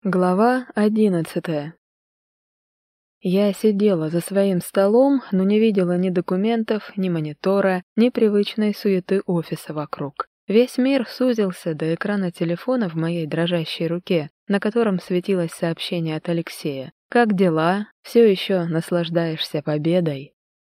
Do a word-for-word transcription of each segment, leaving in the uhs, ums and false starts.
Глава одиннадцатая. Я сидела за своим столом, но не видела ни документов, ни монитора, ни привычной суеты офиса вокруг. Весь мир сузился до экрана телефона в моей дрожащей руке, на котором светилось сообщение от Алексея. «Как дела? Все еще наслаждаешься победой?»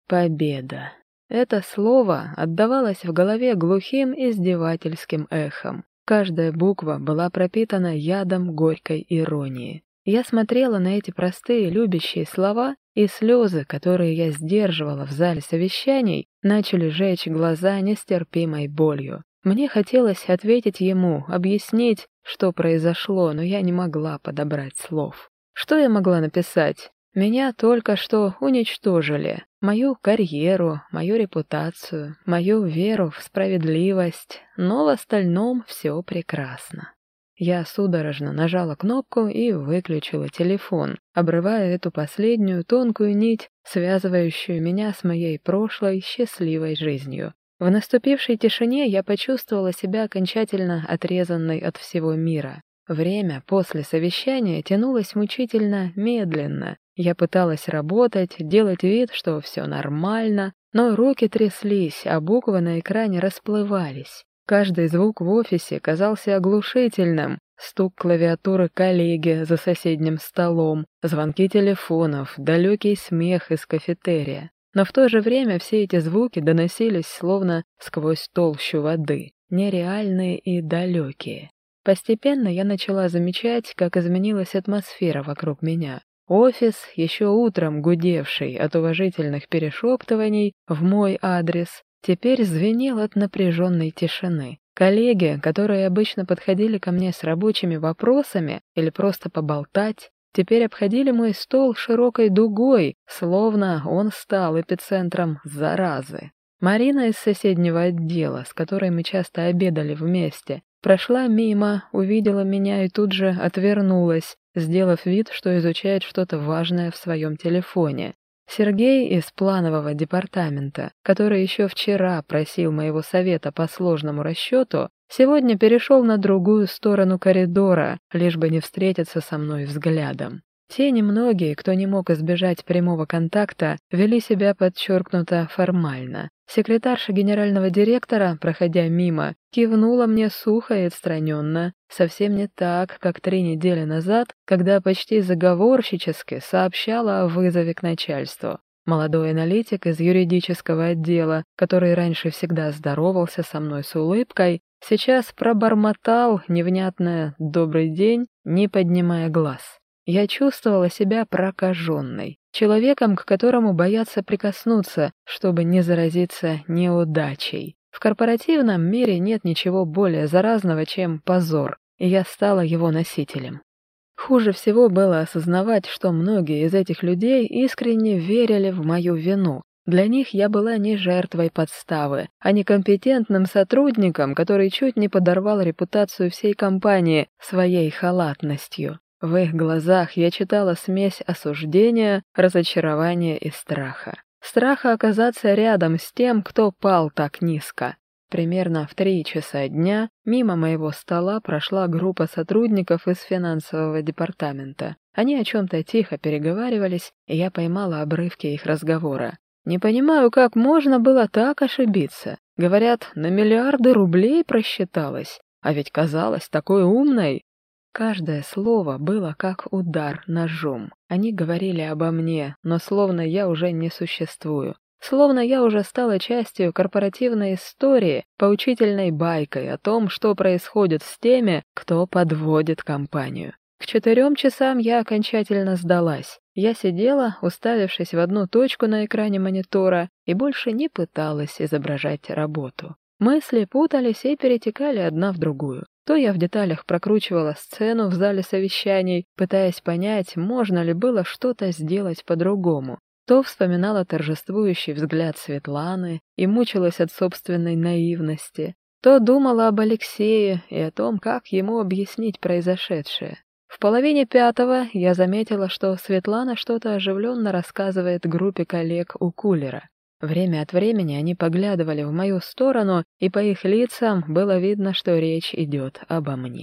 Победа. Это слово отдавалось в голове глухим издевательским эхом. Каждая буква была пропитана ядом горькой иронии. Я смотрела на эти простые, любящие слова, и слезы, которые я сдерживала в зале совещаний, начали жечь глаза нестерпимой болью. Мне хотелось ответить ему, объяснить, что произошло, но я не могла подобрать слов. Что я могла написать? Меня только что уничтожили. Мою карьеру, мою репутацию, мою веру в справедливость, но в остальном все прекрасно. Я судорожно нажала кнопку и выключила телефон, обрывая эту последнюю тонкую нить, связывающую меня с моей прошлой счастливой жизнью. В наступившей тишине я почувствовала себя окончательно отрезанной от всего мира. Время после совещания тянулось мучительно медленно. Я пыталась работать, делать вид, что все нормально, но руки тряслись, а буквы на экране расплывались. Каждый звук в офисе казался оглушительным. Стук клавиатуры коллеги за соседним столом, звонки телефонов, далекий смех из кафетерия. Но в то же время все эти звуки доносились словно сквозь толщу воды, нереальные и далекие. Постепенно я начала замечать, как изменилась атмосфера вокруг меня. Офис, еще утром гудевший от уважительных перешептываний в мой адрес, теперь звенел от напряженной тишины. Коллеги, которые обычно подходили ко мне с рабочими вопросами или просто поболтать, теперь обходили мой стол широкой дугой, словно он стал эпицентром заразы. Марина из соседнего отдела, с которой мы часто обедали вместе, прошла мимо, увидела меня и тут же отвернулась, сделав вид, что изучает что-то важное в своем телефоне. Сергей из планового департамента, который еще вчера просил моего совета по сложному расчету, сегодня перешел на другую сторону коридора, лишь бы не встретиться со мной взглядом. Те немногие, кто не мог избежать прямого контакта, вели себя подчеркнуто формально. Секретарша генерального директора, проходя мимо, кивнула мне сухо и отстраненно, совсем не так, как три недели назад, когда почти заговорщически сообщала о вызове к начальству. Молодой аналитик из юридического отдела, который раньше всегда здоровался со мной с улыбкой, сейчас пробормотал невнятное «добрый день», не поднимая глаз. Я чувствовала себя прокаженной, человеком, к которому боятся прикоснуться, чтобы не заразиться неудачей. В корпоративном мире нет ничего более заразного, чем позор, и я стала его носителем. Хуже всего было осознавать, что многие из этих людей искренне верили в мою вину. Для них я была не жертвой подставы, а некомпетентным сотрудником, который чуть не подорвал репутацию всей компании своей халатностью. В их глазах я читала смесь осуждения, разочарования и страха. Страха оказаться рядом с тем, кто пал так низко. Примерно в три часа дня мимо моего стола прошла группа сотрудников из финансового департамента. Они о чем-то тихо переговаривались, и я поймала обрывки их разговора. «Не понимаю, как можно было так ошибиться. Говорят, на миллиарды рублей просчиталась, а ведь казалась такой умной». Каждое слово было как удар ножом. Они говорили обо мне, но словно я уже не существую. Словно я уже стала частью корпоративной истории, поучительной байкой о том, что происходит с теми, кто подводит компанию. К четырем часам я окончательно сдалась. Я сидела, уставившись в одну точку на экране монитора, и больше не пыталась изображать работу. Мысли путались и перетекали одна в другую. То я в деталях прокручивала сцену в зале совещаний, пытаясь понять, можно ли было что-то сделать по-другому, то вспоминала торжествующий взгляд Светланы и мучилась от собственной наивности, то думала об Алексее и о том, как ему объяснить произошедшее. В половине пятого я заметила, что Светлана что-то оживленно рассказывает группе коллег у кулера. Время от времени они поглядывали в мою сторону, и по их лицам было видно, что речь идет обо мне.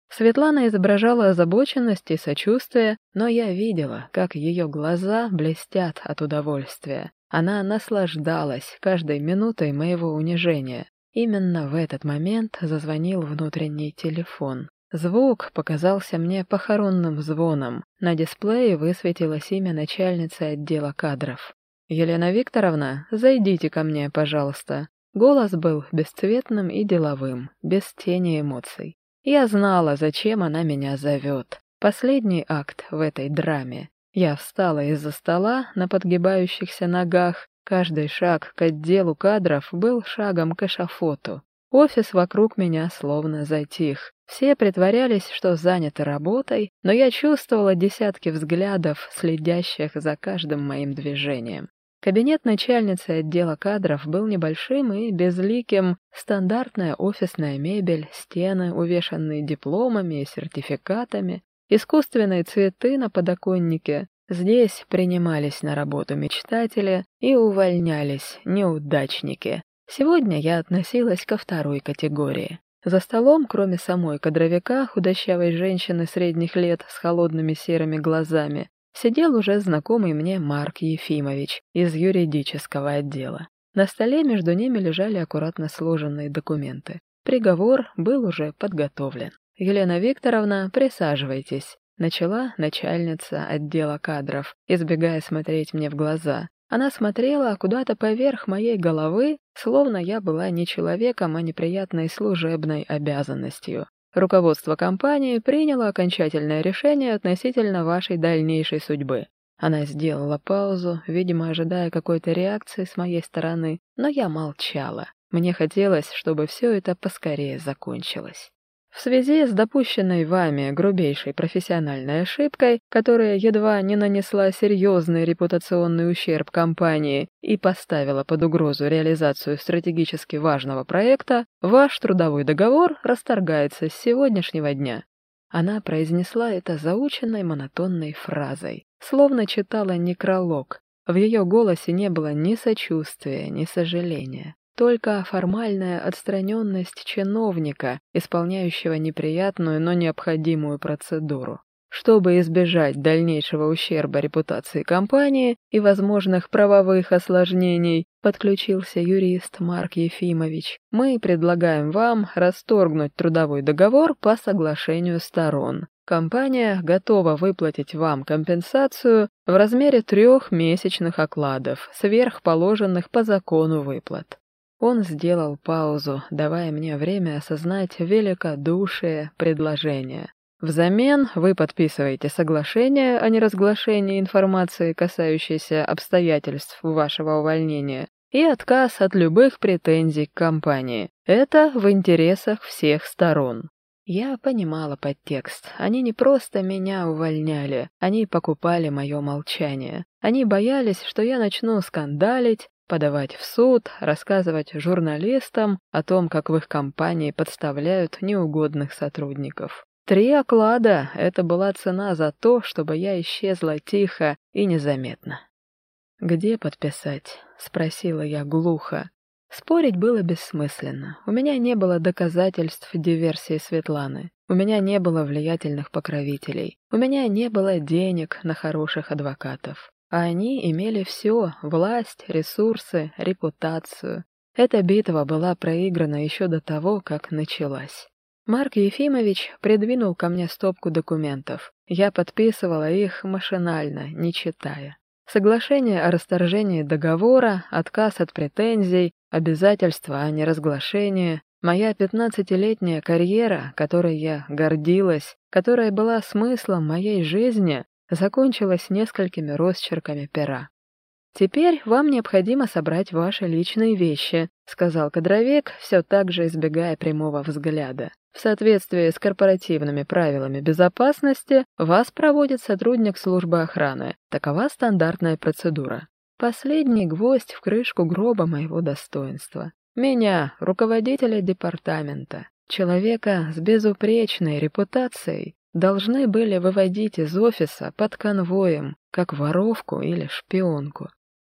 Светлана изображала озабоченность и сочувствие, но я видела, как ее глаза блестят от удовольствия. Она наслаждалась каждой минутой моего унижения. Именно в этот момент зазвонил внутренний телефон. Звук показался мне похоронным звоном. На дисплее высветилось имя начальницы отдела кадров. «Елена Викторовна, зайдите ко мне, пожалуйста». Голос был бесцветным и деловым, без тени эмоций. Я знала, зачем она меня зовет. Последний акт в этой драме. Я встала из-за стола на подгибающихся ногах. Каждый шаг к отделу кадров был шагом к эшафоту. Офис вокруг меня словно затих. Все притворялись, что заняты работой, но я чувствовала десятки взглядов, следящих за каждым моим движением. Кабинет начальницы отдела кадров был небольшим и безликим. Стандартная офисная мебель, стены, увешанные дипломами и сертификатами, искусственные цветы на подоконнике. Здесь принимались на работу мечтатели и увольнялись неудачники. Сегодня я относилась ко второй категории. За столом, кроме самой кадровика, худощавой женщины средних лет с холодными серыми глазами, сидел уже знакомый мне Марк Ефимович из юридического отдела. На столе между ними лежали аккуратно сложенные документы. Приговор был уже подготовлен. «Елена Викторовна, присаживайтесь», — начала начальница отдела кадров, избегая смотреть мне в глаза. Она смотрела куда-то поверх моей головы, словно я была не человеком, а неприятной служебной обязанностью. Руководство компании приняло окончательное решение относительно вашей дальнейшей судьбы. Она сделала паузу, видимо, ожидая какой-то реакции с моей стороны, но я молчала. Мне хотелось, чтобы все это поскорее закончилось. В связи с допущенной вами грубейшей профессиональной ошибкой, которая едва не нанесла серьезный репутационный ущерб компании и поставила под угрозу реализацию стратегически важного проекта, ваш трудовой договор расторгается с сегодняшнего дня. Она произнесла это заученной монотонной фразой, словно читала некролог. В ее голосе не было ни сочувствия, ни сожаления. Только формальная отстраненность чиновника, исполняющего неприятную, но необходимую процедуру. Чтобы избежать дальнейшего ущерба репутации компании и возможных правовых осложнений, подключился юрист Марк Ефимович, мы предлагаем вам расторгнуть трудовой договор по соглашению сторон. Компания готова выплатить вам компенсацию в размере трех месячных окладов, сверх положенных по закону выплат. Он сделал паузу, давая мне время осознать великодушие предложения. Взамен вы подписываете соглашение о неразглашении информации, касающейся обстоятельств вашего увольнения, и отказ от любых претензий к компании. Это в интересах всех сторон. Я понимала подтекст. Они не просто меня увольняли, они покупали мое молчание. Они боялись, что я начну скандалить, подавать в суд, рассказывать журналистам о том, как в их компании подставляют неугодных сотрудников. Три оклада — это была цена за то, чтобы я исчезла тихо и незаметно. «Где подписать?» — спросила я глухо. Спорить было бессмысленно. У меня не было доказательств диверсии Светланы. У меня не было влиятельных покровителей. У меня не было денег на хороших адвокатов. А они имели все — власть, ресурсы, репутацию. Эта битва была проиграна еще до того, как началась. Марк Ефимович придвинул ко мне стопку документов. Я подписывала их машинально, не читая. Соглашение о расторжении договора, отказ от претензий, обязательства о неразглашении. Моя пятнадцатилетняя карьера, которой я гордилась, которая была смыслом моей жизни, закончилась несколькими росчерками пера. «Теперь вам необходимо собрать ваши личные вещи», — сказал кадровик, все так же избегая прямого взгляда. «В соответствии с корпоративными правилами безопасности вас проводит сотрудник службы охраны. Такова стандартная процедура. Последний гвоздь в крышку гроба моего достоинства. Меня, руководителя департамента, человека с безупречной репутацией, должны были выводить из офиса под конвоем, как воровку или шпионку.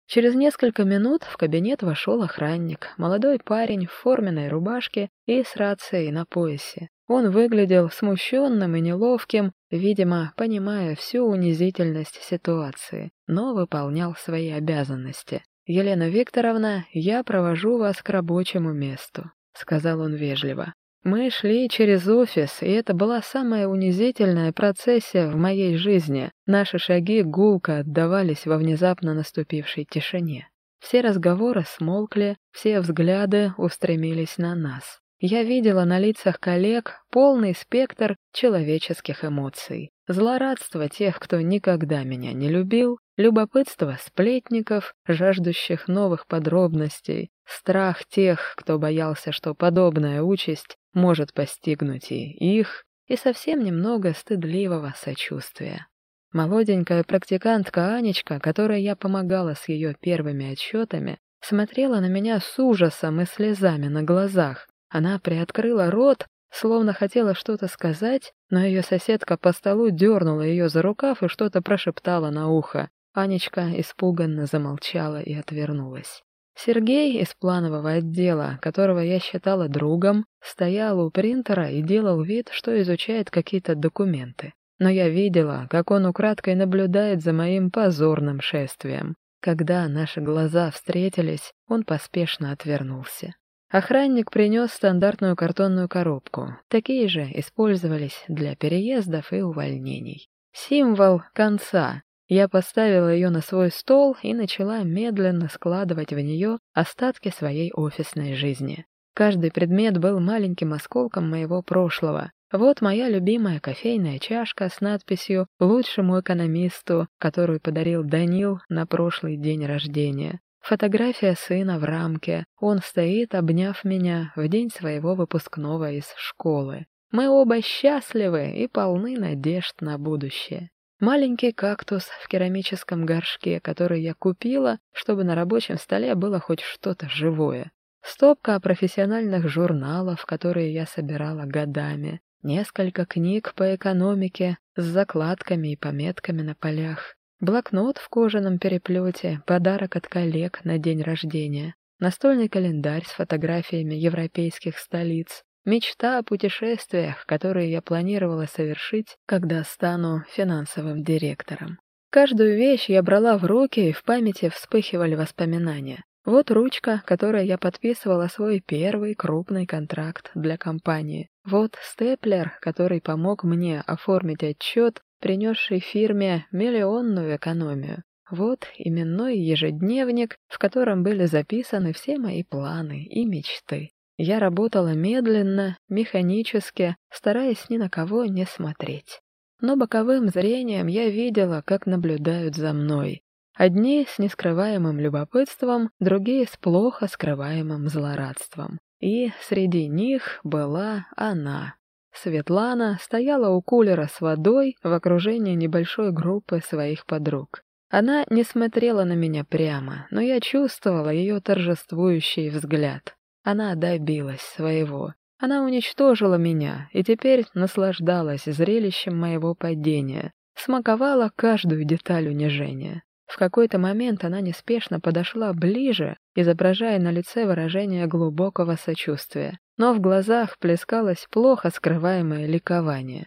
Через несколько минут в кабинет вошел охранник, молодой парень в форменной рубашке и с рацией на поясе. Он выглядел смущенным и неловким, видимо, понимая всю унизительность ситуации, но выполнял свои обязанности. «Елена Викторовна, я провожу вас к рабочему месту», — сказал он вежливо. Мы шли через офис, и это была самая унизительная процессия в моей жизни. Наши шаги гулко отдавались во внезапно наступившей тишине. Все разговоры смолкли, все взгляды устремились на нас. Я видела на лицах коллег полный спектр человеческих эмоций. Злорадство тех, кто никогда меня не любил, любопытство сплетников, жаждущих новых подробностей, страх тех, кто боялся, что подобная участь может постигнуть и их, и совсем немного стыдливого сочувствия. Молоденькая практикантка Анечка, которой я помогала с ее первыми отчетами, смотрела на меня с ужасом и слезами на глазах. Она приоткрыла рот, словно хотела что-то сказать, но ее соседка по столу дернула ее за рукав и что-то прошептала на ухо. Анечка испуганно замолчала и отвернулась. Сергей из планового отдела, которого я считала другом, стоял у принтера и делал вид, что изучает какие-то документы. Но я видела, как он украдкой наблюдает за моим позорным шествием. Когда наши глаза встретились, он поспешно отвернулся. Охранник принес стандартную картонную коробку. Такие же использовались для переездов и увольнений. Символ конца. Я поставила ее на свой стол и начала медленно складывать в нее остатки своей офисной жизни. Каждый предмет был маленьким осколком моего прошлого. Вот моя любимая кофейная чашка с надписью «Лучшему экономисту», которую подарил Данил на прошлый день рождения. Фотография сына в рамке. Он стоит, обняв меня в день своего выпускного из школы. Мы оба счастливы и полны надежд на будущее. Маленький кактус в керамическом горшке, который я купила, чтобы на рабочем столе было хоть что-то живое. Стопка профессиональных журналов, которые я собирала годами. Несколько книг по экономике с закладками и пометками на полях. Блокнот в кожаном переплете, подарок от коллег на день рождения. Настольный календарь с фотографиями европейских столиц. Мечта о путешествиях, которые я планировала совершить, когда стану финансовым директором. Каждую вещь я брала в руки, и в памяти вспыхивали воспоминания. Вот ручка, которой я подписывала свой первый крупный контракт для компании. Вот степлер, который помог мне оформить отчет, принесший фирме миллионную экономию. Вот именной ежедневник, в котором были записаны все мои планы и мечты. Я работала медленно, механически, стараясь ни на кого не смотреть. Но боковым зрением я видела, как наблюдают за мной. Одни с нескрываемым любопытством, другие с плохо скрываемым злорадством. И среди них была она. Светлана стояла у кулера с водой в окружении небольшой группы своих подруг. Она не смотрела на меня прямо, но я чувствовала ее торжествующий взгляд. Она добилась своего. Она уничтожила меня и теперь наслаждалась зрелищем моего падения, смаковала каждую деталь унижения. В какой-то момент она неспешно подошла ближе, изображая на лице выражение глубокого сочувствия, но в глазах плескалось плохо скрываемое ликование.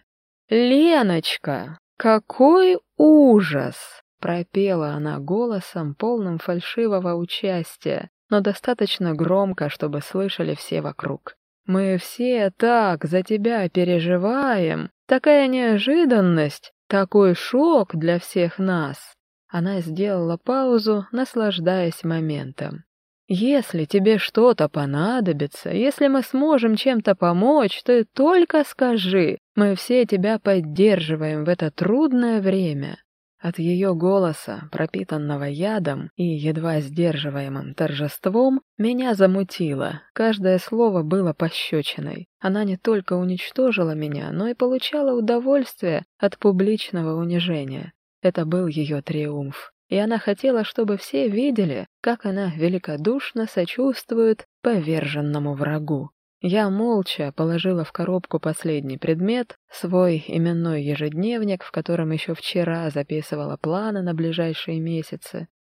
«Леночка, какой ужас!» — пропела она голосом, полным фальшивого участия, но достаточно громко, чтобы слышали все вокруг. «Мы все так за тебя переживаем. Такая неожиданность, такой шок для всех нас». Она сделала паузу, наслаждаясь моментом. «Если тебе что-то понадобится, если мы сможем чем-то помочь, ты только скажи. Мы все тебя поддерживаем в это трудное время». От ее голоса, пропитанного ядом и едва сдерживаемым торжеством, меня замутило. Каждое слово было пощечиной. Она не только уничтожила меня, но и получала удовольствие от публичного унижения. Это был ее триумф. И она хотела, чтобы все видели, как она великодушно сочувствует поверженному врагу. Я молча положила в коробку последний предмет, свой именной ежедневник, в котором еще вчера записывала планы на ближайшие месяцы.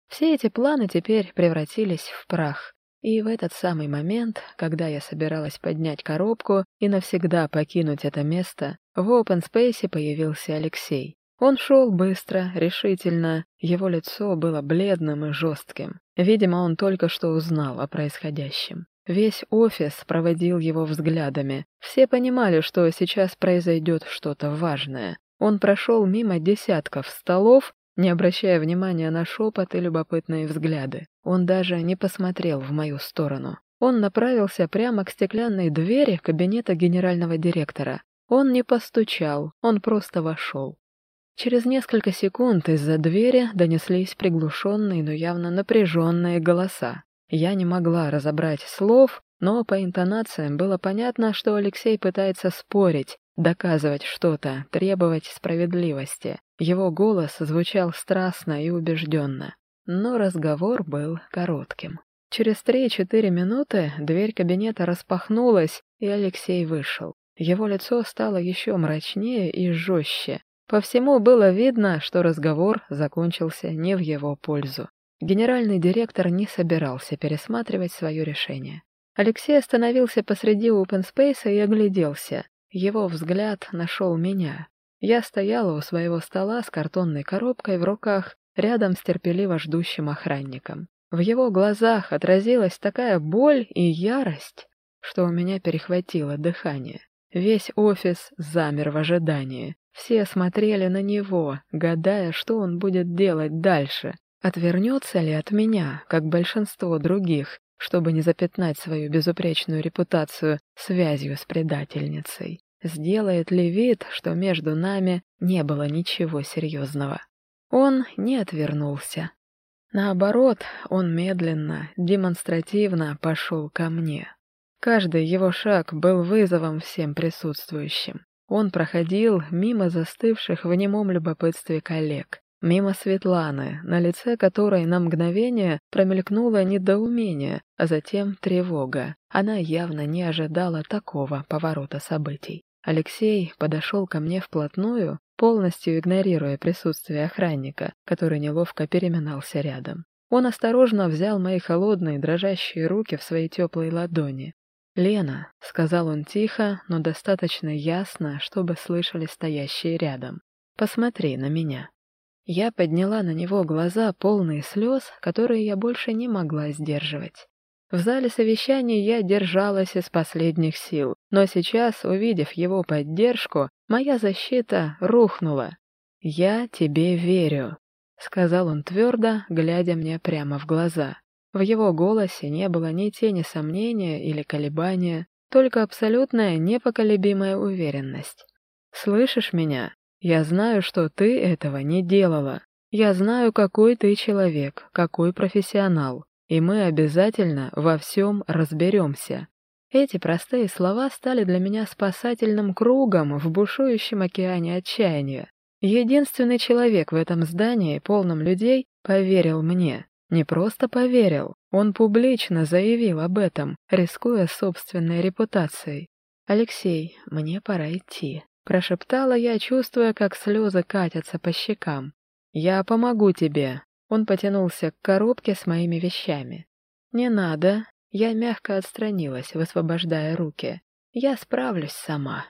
Все эти планы теперь превратились в прах. И в этот самый момент, когда я собиралась поднять коробку и навсегда покинуть это место, в Open Space появился Алексей. Он шел быстро, решительно, его лицо было бледным и жестким. Видимо, он только что узнал о происходящем. Весь офис проводил его взглядами. Все понимали, что сейчас произойдет что-то важное. Он прошел мимо десятков столов, не обращая внимания на шепот и любопытные взгляды. Он даже не посмотрел в мою сторону. Он направился прямо к стеклянной двери кабинета генерального директора. Он не постучал, он просто вошел. Через несколько секунд из-за двери донеслись приглушенные, но явно напряженные голоса. Я не могла разобрать слов, но по интонациям было понятно, что Алексей пытается спорить, доказывать что-то, требовать справедливости. Его голос звучал страстно и убежденно. Но разговор был коротким. Через три-четыре минуты дверь кабинета распахнулась, и Алексей вышел. Его лицо стало еще мрачнее и жестче. По всему было видно, что разговор закончился не в его пользу. Генеральный директор не собирался пересматривать свое решение. Алексей остановился посреди open space и огляделся. Его взгляд нашел меня. Я стояла у своего стола с картонной коробкой в руках, рядом с терпеливо ждущим охранником. В его глазах отразилась такая боль и ярость, что у меня перехватило дыхание. Весь офис замер в ожидании. Все смотрели на него, гадая, что он будет делать дальше. Отвернется ли от меня, как большинство других, чтобы не запятнать свою безупречную репутацию связью с предательницей? Сделает ли вид, что между нами не было ничего серьезного? Он не отвернулся. Наоборот, он медленно, демонстративно пошел ко мне. Каждый его шаг был вызовом всем присутствующим. Он проходил мимо застывших в немом любопытстве коллег, мимо Светланы, на лице которой на мгновение промелькнуло недоумение, а затем тревога. Она явно не ожидала такого поворота событий. Алексей подошел ко мне вплотную, полностью игнорируя присутствие охранника, который неловко переминался рядом. Он осторожно взял мои холодные дрожащие руки в свои теплые ладони. «Лена», — сказал он тихо, но достаточно ясно, чтобы слышали стоящие рядом, — «посмотри на меня». Я подняла на него глаза, полные слез, которые я больше не могла сдерживать. В зале совещаний я держалась из последних сил, но сейчас, увидев его поддержку, моя защита рухнула. «Я тебе верю», — сказал он твердо, глядя мне прямо в глаза. В его голосе не было ни тени сомнения или колебания, только абсолютная непоколебимая уверенность. «Слышишь меня? Я знаю, что ты этого не делала. Я знаю, какой ты человек, какой профессионал, и мы обязательно во всем разберемся». Эти простые слова стали для меня спасательным кругом в бушующем океане отчаяния. Единственный человек в этом здании, полном людей, поверил мне. Не просто поверил, он публично заявил об этом, рискуя собственной репутацией. «Алексей, мне пора идти», — прошептала я, чувствуя, как слезы катятся по щекам. «Я помогу тебе». Он потянулся к коробке с моими вещами. «Не надо». Я мягко отстранилась, высвобождая руки. «Я справлюсь сама».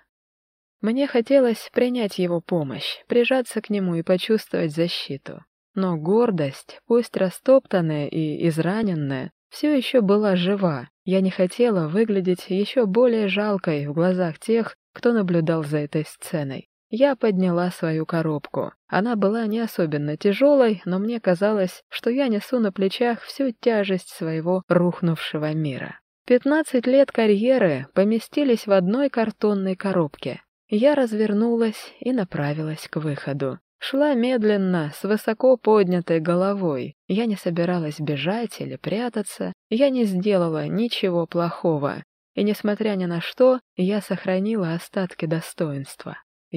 Мне хотелось принять его помощь, прижаться к нему и почувствовать защиту. Но гордость, пусть растоптанная и израненная, все еще была жива. Я не хотела выглядеть еще более жалкой в глазах тех, кто наблюдал за этой сценой. Я подняла свою коробку. Она была не особенно тяжелой, но мне казалось, что я несу на плечах всю тяжесть своего рухнувшего мира. Пятнадцать лет карьеры поместились в одной картонной коробке. Я развернулась и направилась к выходу. Шла медленно, с высоко поднятой головой. Я не собиралась бежать или прятаться. Я не сделала ничего плохого. И, несмотря ни на что, я сохранила остатки достоинства.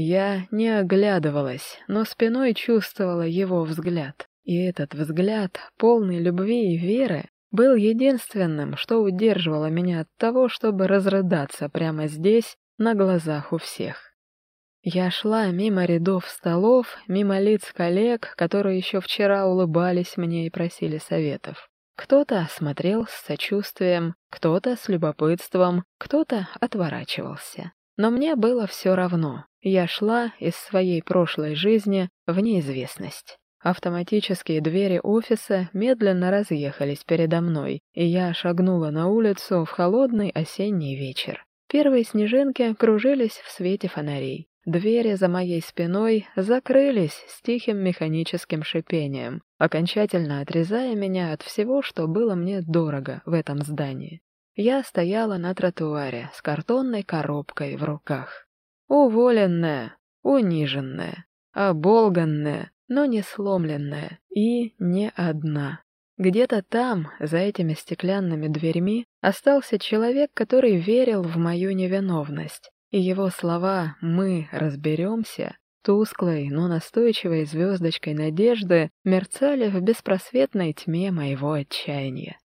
Я не оглядывалась, но спиной чувствовала его взгляд. И этот взгляд, полный любви и веры, был единственным, что удерживало меня от того, чтобы разрыдаться прямо здесь, на глазах у всех. Я шла мимо рядов столов, мимо лиц коллег, которые еще вчера улыбались мне и просили советов. Кто-то смотрел с сочувствием, кто-то с любопытством, кто-то отворачивался. Но мне было все равно. Я шла из своей прошлой жизни в неизвестность. Автоматические двери офиса медленно разъехались передо мной, и я шагнула на улицу в холодный осенний вечер. Первые снежинки кружились в свете фонарей. Двери за моей спиной закрылись с тихим механическим шипением, окончательно отрезая меня от всего, что было мне дорого в этом здании. Я стояла на тротуаре с картонной коробкой в руках. Уволенная, униженная, оболганная, но не сломленная и не одна. Где-то там, за этими стеклянными дверьми, остался человек, который верил в мою невиновность, и его слова «мы разберемся» тусклой, но настойчивой звездочкой надежды мерцали в беспросветной тьме моего отчаяния.